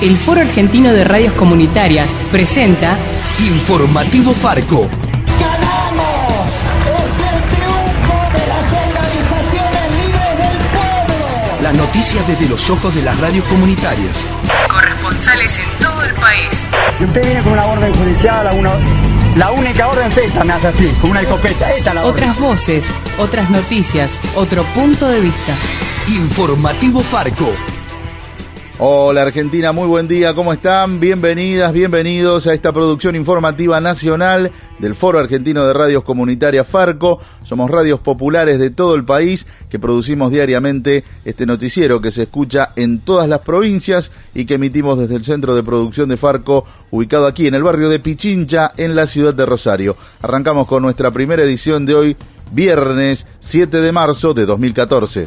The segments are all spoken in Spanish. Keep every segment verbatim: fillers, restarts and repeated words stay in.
El Foro Argentino de Radios Comunitarias presenta Informativo Farco. ¡Ganamos! ¡Es el triunfo de las organizaciones libres del pueblo! Las noticias desde los ojos de las radios comunitarias. Corresponsales en todo el país. Y usted viene con una orden judicial, a una, la única orden es esta, me hace así, con una escopeta. Esta es la orden. Otras voces, otras noticias, otro punto de vista. Informativo Farco. Hola Argentina, muy buen día, ¿cómo están? Bienvenidas, bienvenidos a esta producción informativa nacional del Foro Argentino de Radios Comunitarias Farco. Somos radios populares de todo el país que producimos diariamente este noticiero que se escucha en todas las provincias y que emitimos desde el centro de producción de Farco, ubicado aquí en el barrio de Pichincha, en la ciudad de Rosario. Arrancamos con nuestra primera edición de hoy, viernes siete de marzo de dos mil catorce.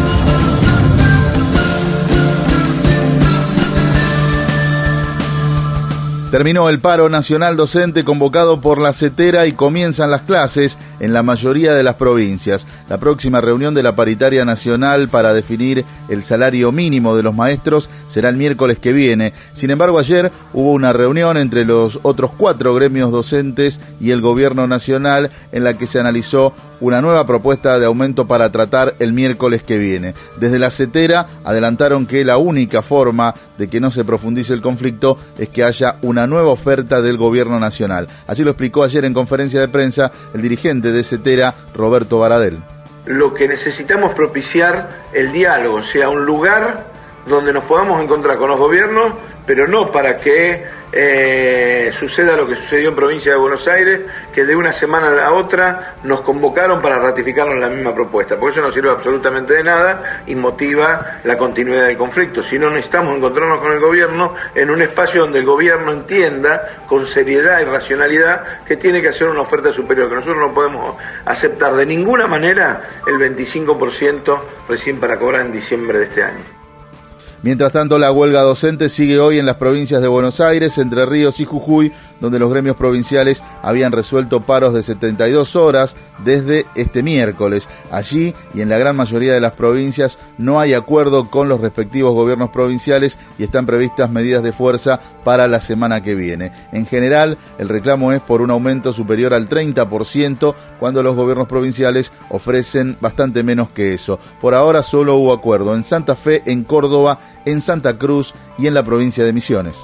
Terminó el paro nacional docente convocado por la CETERA y comienzan las clases en la mayoría de las provincias. La próxima reunión de la paritaria nacional para definir el salario mínimo de los maestros será el miércoles que viene. Sin embargo, ayer hubo una reunión entre los otros cuatro gremios docentes y el gobierno nacional en la que se analizó una nueva propuesta de aumento para tratar el miércoles que viene. Desde la CETERA adelantaron que la única forma de que no se profundice el conflicto es que haya una nueva oferta del gobierno nacional. Así lo explicó ayer en conferencia de prensa el dirigente de CETERA, Roberto Baradel. Lo que necesitamos propiciar el diálogo, o sea, un lugar donde nos podamos encontrar con los gobiernos, pero no para que eh, suceda lo que sucedió en provincia de Buenos Aires, que de una semana a la otra nos convocaron para ratificarnos la misma propuesta, porque eso no sirve absolutamente de nada y motiva la continuidad del conflicto. Si no, necesitamos encontrarnos con el gobierno en un espacio donde el gobierno entienda con seriedad y racionalidad que tiene que hacer una oferta superior, que nosotros no podemos aceptar de ninguna manera el veinticinco por ciento recién para cobrar en diciembre de este año. Mientras tanto, la huelga docente sigue hoy en las provincias de Buenos Aires, Entre Ríos y Jujuy, donde los gremios provinciales habían resuelto paros de setenta y dos horas desde este miércoles. Allí y en la gran mayoría de las provincias no hay acuerdo con los respectivos gobiernos provinciales y están previstas medidas de fuerza para la semana que viene. En general, el reclamo es por un aumento superior al treinta por ciento, cuando los gobiernos provinciales ofrecen bastante menos que eso. Por ahora solo hubo acuerdo en Santa Fe, en Córdoba, en Santa Cruz y en la provincia de Misiones.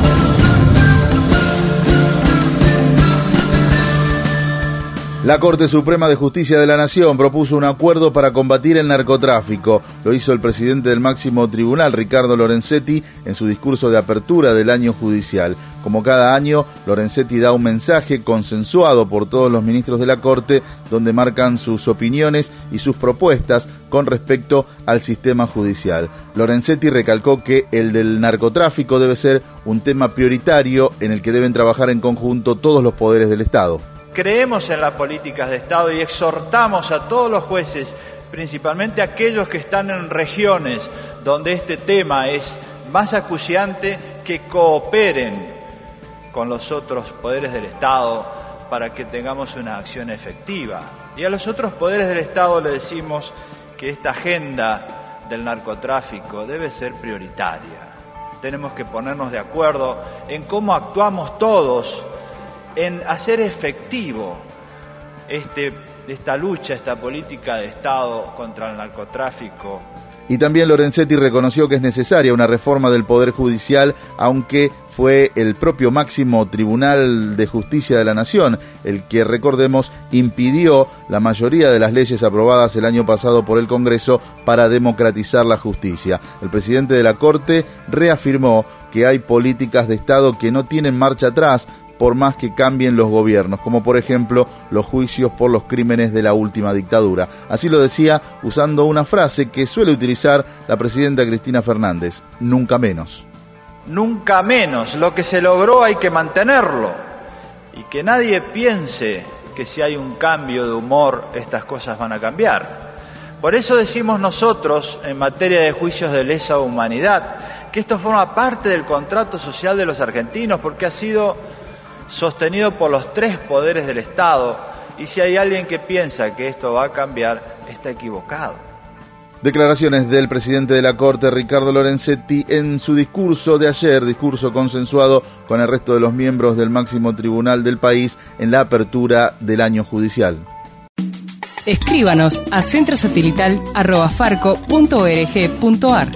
La Corte Suprema de Justicia de la Nación propuso un acuerdo para combatir el narcotráfico. Lo hizo el presidente del máximo tribunal, Ricardo Lorenzetti, en su discurso de apertura del año judicial. Como cada año, Lorenzetti da un mensaje consensuado por todos los ministros de la Corte, donde marcan sus opiniones y sus propuestas con respecto al sistema judicial. Lorenzetti recalcó que el del narcotráfico debe ser un tema prioritario en el que deben trabajar en conjunto todos los poderes del Estado. Creemos en las políticas de Estado y exhortamos a todos los jueces, principalmente aquellos que están en regiones donde este tema es más acuciante, que cooperen con los otros poderes del Estado para que tengamos una acción efectiva. Y a los otros poderes del Estado le decimos que esta agenda del narcotráfico debe ser prioritaria. Tenemos que ponernos de acuerdo en cómo actuamos todos en hacer efectivo este, esta lucha, esta política de Estado contra el narcotráfico. Y también Lorenzetti reconoció que es necesaria una reforma del Poder Judicial, aunque fue el propio máximo Tribunal de Justicia de la Nación el que, recordemos, impidió la mayoría de las leyes aprobadas el año pasado por el Congreso para democratizar la justicia. El presidente de la Corte reafirmó que hay políticas de Estado que no tienen marcha atrás, por más que cambien los gobiernos, como por ejemplo los juicios por los crímenes de la última dictadura. Así lo decía usando una frase que suele utilizar la presidenta Cristina Fernández: nunca menos. Nunca menos, lo que se logró hay que mantenerlo, y que nadie piense que si hay un cambio de humor estas cosas van a cambiar. Por eso decimos nosotros, en materia de juicios de lesa humanidad, que esto forma parte del contrato social de los argentinos, porque ha sido sostenido por los tres poderes del Estado, y si hay alguien que piensa que esto va a cambiar, está equivocado. Declaraciones del presidente de la Corte, Ricardo Lorenzetti, en su discurso de ayer, discurso consensuado con el resto de los miembros del máximo tribunal del país en la apertura del año judicial. Escríbanos a centrosatelital arroba farco punto org punto ar.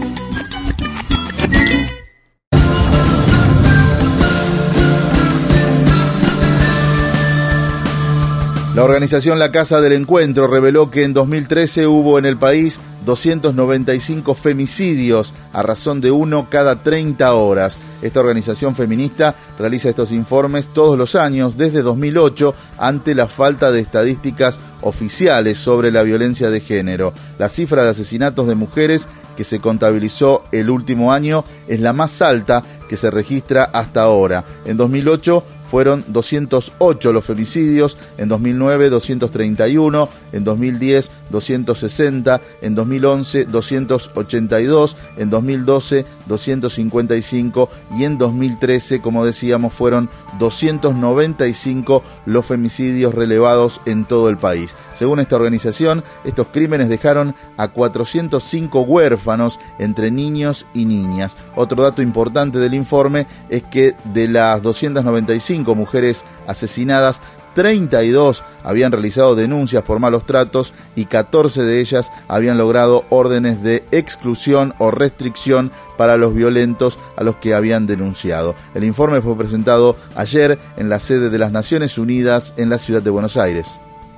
La organización La Casa del Encuentro reveló que en dos mil trece hubo en el país doscientos noventa y cinco femicidios a razón de uno cada treinta horas. Esta organización feminista realiza estos informes todos los años desde dos mil ocho ante la falta de estadísticas oficiales sobre la violencia de género. La cifra de asesinatos de mujeres que se contabilizó el último año es la más alta que se registra hasta ahora. En dos mil ocho fueron doscientos ocho los femicidios, en dos mil nueve doscientos treinta y uno, en dos mil diez doscientos sesenta, en dos mil once doscientos ochenta y dos, en dos mil doce doscientos cincuenta y cinco y en dos mil trece, como decíamos, fueron doscientos noventa y cinco los femicidios relevados en todo el país. Según esta organización, estos crímenes dejaron a cuatrocientos cinco huérfanos entre niños y niñas. Otro dato importante del informe es que de las doscientas noventa y cinco mujeres asesinadas, treinta y dos habían realizado denuncias por malos tratos y catorce de ellas habían logrado órdenes de exclusión o restricción para los violentos a los que habían denunciado. El informe fue presentado ayer en la sede de las Naciones Unidas en la ciudad de Buenos Aires.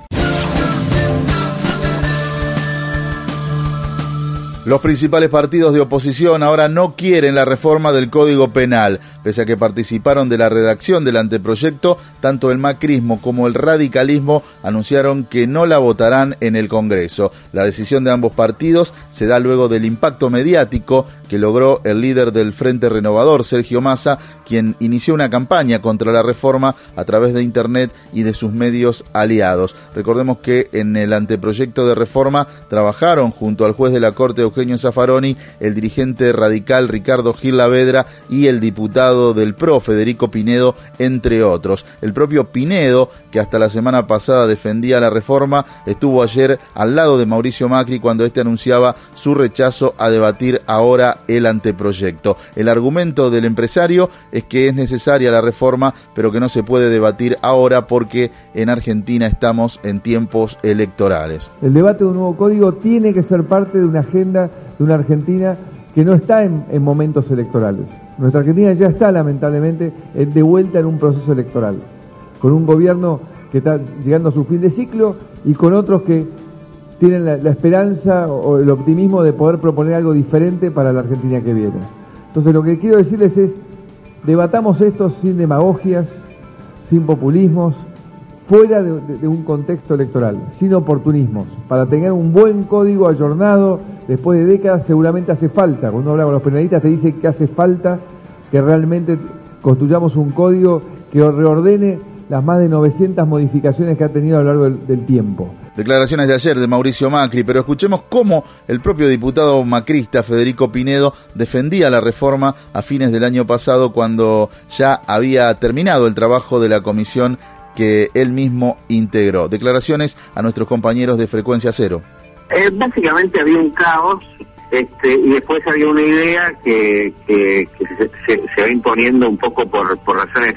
Los principales partidos de oposición ahora no quieren la reforma del Código Penal. Pese a que participaron de la redacción del anteproyecto, tanto el macrismo como el radicalismo anunciaron que no la votarán en el Congreso. La decisión de ambos partidos se da luego del impacto mediático que logró el líder del Frente Renovador, Sergio Massa, quien inició una campaña contra la reforma a través de Internet y de sus medios aliados. Recordemos que en el anteproyecto de reforma trabajaron junto al juez de la Corte, Eugenio Zaffaroni, el dirigente radical Ricardo Gil Lavedra y el diputado del P R O, Federico Pinedo, entre otros. El propio Pinedo, que hasta la semana pasada defendía la reforma, estuvo ayer al lado de Mauricio Macri cuando este anunciaba su rechazo a debatir ahora el anteproyecto. El argumento del empresario es que es necesaria la reforma, pero que no se puede debatir ahora porque en Argentina estamos en tiempos electorales. El debate de un nuevo código tiene que ser parte de una agenda de una Argentina que no está en, en momentos electorales. Nuestra Argentina ya está, lamentablemente, de vuelta en un proceso electoral, con un gobierno que está llegando a su fin de ciclo y con otros que tienen la, la esperanza o el optimismo de poder proponer algo diferente para la Argentina que viene. Entonces, lo que quiero decirles es, debatamos esto sin demagogias, sin populismos, fuera de, de, de un contexto electoral, sin oportunismos. Para tener un buen código ayornado, después de décadas, seguramente hace falta. Cuando habla con los penalistas te dice que hace falta que realmente construyamos un código que reordene las más de novecientas modificaciones que ha tenido a lo largo del, del tiempo. Declaraciones de ayer de Mauricio Macri, pero escuchemos cómo el propio diputado macrista Federico Pinedo defendía la reforma a fines del año pasado, cuando ya había terminado el trabajo de la comisión que él mismo integró. Declaraciones a nuestros compañeros de Frecuencia Cero. Eh, básicamente había un caos este, y después había una idea que, que, que se, se, se va imponiendo un poco por, por razones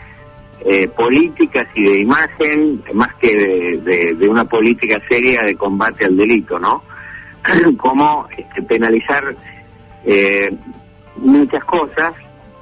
eh, políticas y de imagen, más que de, de, de una política seria de combate al delito, ¿no? Como este, penalizar eh, muchas cosas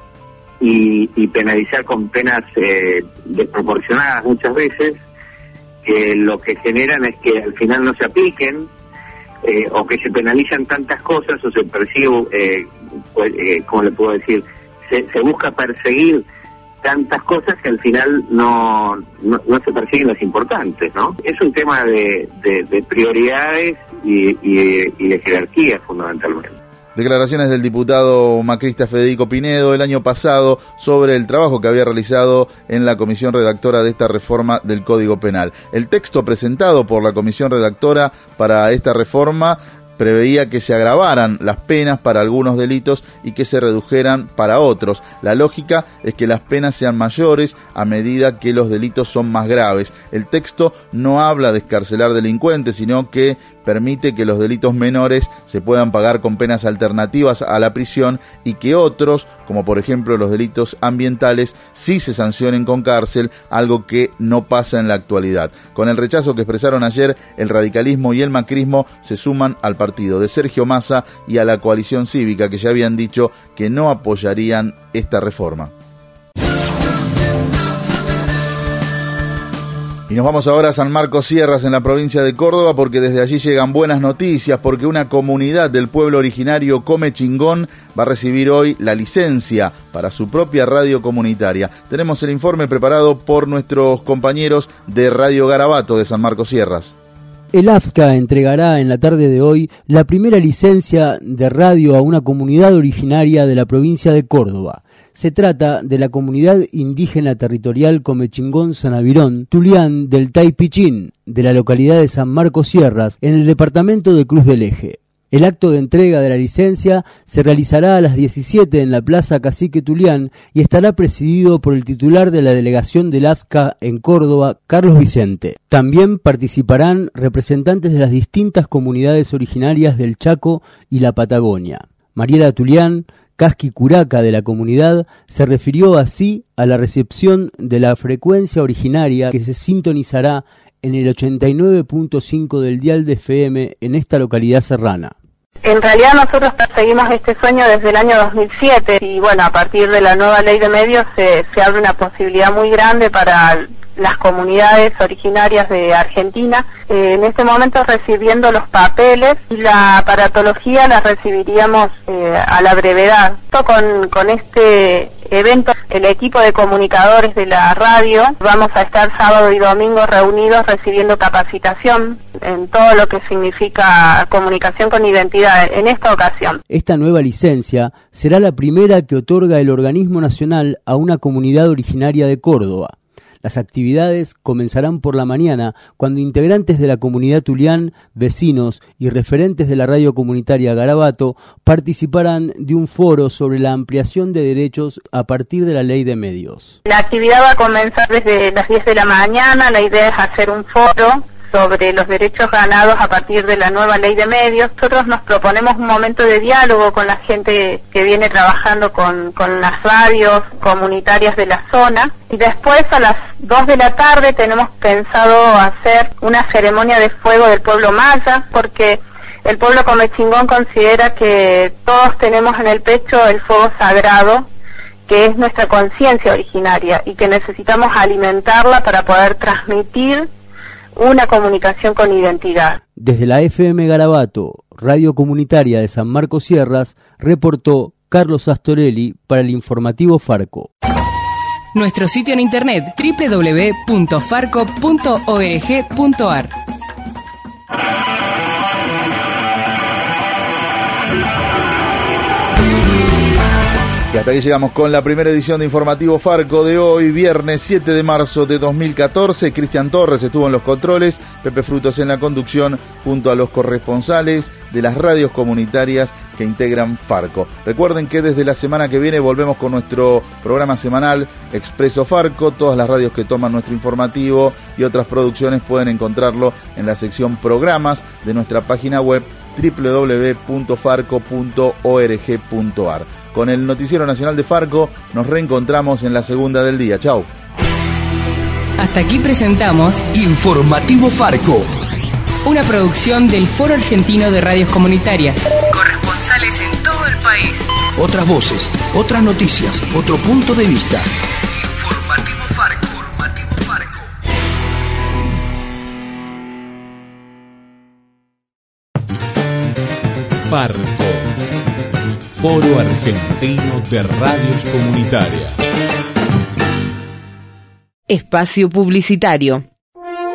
y, y penalizar con penas eh, desproporcionadas muchas veces, que lo que generan es que al final no se apliquen, eh, o que se penalizan tantas cosas o se persigue, eh, pues, eh, ¿cómo le puedo decir? Se, se busca perseguir tantas cosas que al final no, no, no se persiguen las importantes, ¿no? Es un tema de, de, de prioridades y, y, y de jerarquía, fundamentalmente. Declaraciones del diputado macrista Federico Pinedo el año pasado sobre el trabajo que había realizado en la comisión redactora de esta reforma del Código Penal. El texto presentado por la comisión redactora para esta reforma preveía que se agravaran las penas para algunos delitos y que se redujeran para otros. La lógica es que las penas sean mayores a medida que los delitos son más graves. El texto no habla de excarcelar delincuentes, sino que permite que los delitos menores se puedan pagar con penas alternativas a la prisión y que otros, como por ejemplo los delitos ambientales, sí se sancionen con cárcel, algo que no pasa en la actualidad. Con el rechazo que expresaron ayer, el radicalismo y el macrismo se suman al partido de Sergio Massa y a la coalición cívica, que ya habían dicho que no apoyarían esta reforma. Y nos vamos ahora a San Marcos Sierras, en la provincia de Córdoba, porque desde allí llegan buenas noticias, porque una comunidad del pueblo originario Comechingón va a recibir hoy la licencia para su propia radio comunitaria. Tenemos el informe preparado por nuestros compañeros de Radio Garabato de San Marcos Sierras. El AFSCA entregará en la tarde de hoy la primera licencia de radio a una comunidad originaria de la provincia de Córdoba. Se trata de la comunidad indígena territorial Comechingón Sanavirón, Tulián del Taipichín, de la localidad de San Marcos Sierras, en el departamento de Cruz del Eje. El acto de entrega de la licencia se realizará a las diecisiete en la Plaza Cacique Tulián y estará presidido por el titular de la delegación del AFSCA en Córdoba, Carlos Vicente. También participarán representantes de las distintas comunidades originarias del Chaco y la Patagonia. Mariela Tulián, Casqui Curaca de la comunidad, se refirió así a la recepción de la frecuencia originaria que se sintonizará en el ochenta y nueve punto cinco del dial de F M en esta localidad serrana. En realidad nosotros perseguimos este sueño desde el año dos mil siete y bueno, a partir de la nueva ley de medios se, se abre una posibilidad muy grande para las comunidades originarias de Argentina. Eh, en este momento recibiendo los papeles y la aparatología la recibiríamos eh, a la brevedad. Con, con este evento, el equipo de comunicadores de la radio vamos a estar sábado y domingo reunidos recibiendo capacitación en todo lo que significa comunicación con identidad en esta ocasión. Esta nueva licencia será la primera que otorga el organismo nacional a una comunidad originaria de Córdoba. Las actividades comenzarán por la mañana, cuando integrantes de la comunidad Tulián, vecinos y referentes de la radio comunitaria Garabato participarán de un foro sobre la ampliación de derechos a partir de la ley de medios. La actividad va a comenzar desde las diez de la mañana. La idea es hacer un foro sobre los derechos ganados a partir de la nueva ley de medios. Nosotros nos proponemos un momento de diálogo con la gente que viene trabajando con, con las radios comunitarias de la zona, y después a las dos de la tarde tenemos pensado hacer una ceremonia de fuego del pueblo maya, porque el pueblo comechingón considera que todos tenemos en el pecho el fuego sagrado, que es nuestra conciencia originaria, y que necesitamos alimentarla para poder transmitir una comunicación con identidad. Desde la F M Garabato, radio comunitaria de San Marcos Sierras, reportó Carlos Astorelli para el informativo Farco. Nuestro sitio en internet doble u doble u doble u punto farco punto org punto a r. Y hasta aquí llegamos con la primera edición de Informativo Farco de hoy, viernes siete de marzo de dos mil catorce. Cristian Torres estuvo en los controles, Pepe Frutos en la conducción, junto a los corresponsales de las radios comunitarias que integran Farco. Recuerden que desde la semana que viene volvemos con nuestro programa semanal Expreso Farco. Todas las radios que toman nuestro informativo y otras producciones pueden encontrarlo en la sección programas de nuestra página web doble u doble u doble u punto farco punto org punto a r. Con el Noticiero Nacional de Farco nos reencontramos en la segunda del día. Chau. Hasta aquí presentamos Informativo Farco, una producción del Foro Argentino de Radios Comunitarias. Corresponsales en todo el país. Otras voces, otras noticias, otro punto de vista. Informativo Farco. Informativo Farco. Farco, Foro Argentino de Radios Comunitarias. Espacio publicitario.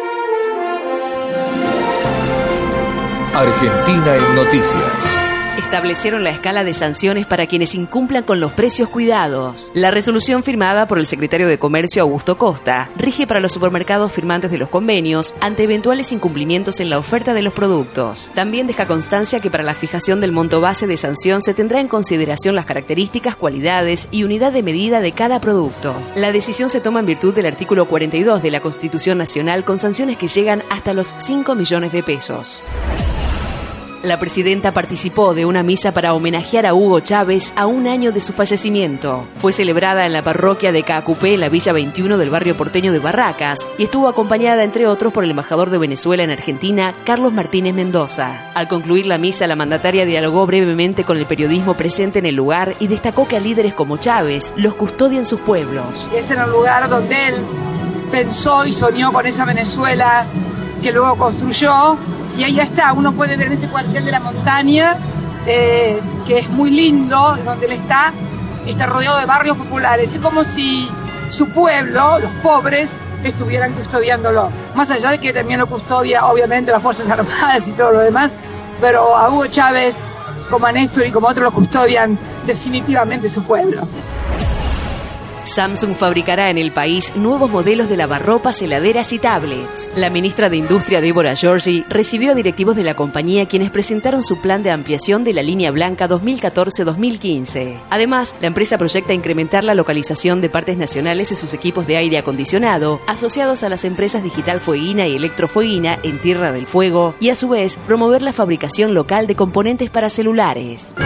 Argentina en Noticias. Establecieron la escala de sanciones para quienes incumplan con los precios cuidados. La resolución firmada por el secretario de Comercio Augusto Costa rige para los supermercados firmantes de los convenios ante eventuales incumplimientos en la oferta de los productos. También deja constancia que para la fijación del monto base de sanción se tendrá en consideración las características, cualidades y unidad de medida de cada producto. La decisión se toma en virtud del artículo cuarenta y dos de la Constitución Nacional con sanciones que llegan hasta los cinco millones de pesos. La presidenta participó de una misa para homenajear a Hugo Chávez a un año de su fallecimiento. Fue celebrada en la parroquia de Caacupé, en la Villa veintiuno del barrio porteño de Barracas, y estuvo acompañada, entre otros, por el embajador de Venezuela en Argentina, Carlos Martínez Mendoza. Al concluir la misa, la mandataria dialogó brevemente con el periodismo presente en el lugar y destacó que a líderes como Chávez los custodian sus pueblos. Es en el lugar donde él pensó y soñó con esa Venezuela que luego construyó. Y ahí está, uno puede ver en ese cuartel de la montaña, eh, que es muy lindo, donde él está, está rodeado de barrios populares. Es como si su pueblo, los pobres, estuvieran custodiándolo. Más allá de que también lo custodia, obviamente, las Fuerzas Armadas y todo lo demás, pero a Hugo Chávez, como a Néstor y como otros, lo custodian definitivamente su pueblo. Samsung fabricará en el país nuevos modelos de lavarropas, heladeras y tablets. La ministra de Industria, Débora Giorgi, recibió a directivos de la compañía quienes presentaron su plan de ampliación de la línea blanca dos mil catorce dos mil quince. Además, la empresa proyecta incrementar la localización de partes nacionales en sus equipos de aire acondicionado, asociados a las empresas Digital Fueguina y Electrofueguina en Tierra del Fuego, y a su vez promover la fabricación local de componentes para celulares.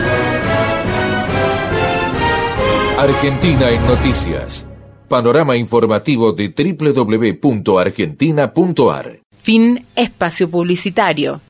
Argentina en Noticias. Panorama informativo de doble u doble u doble u punto argentina punto a r. Fin espacio publicitario.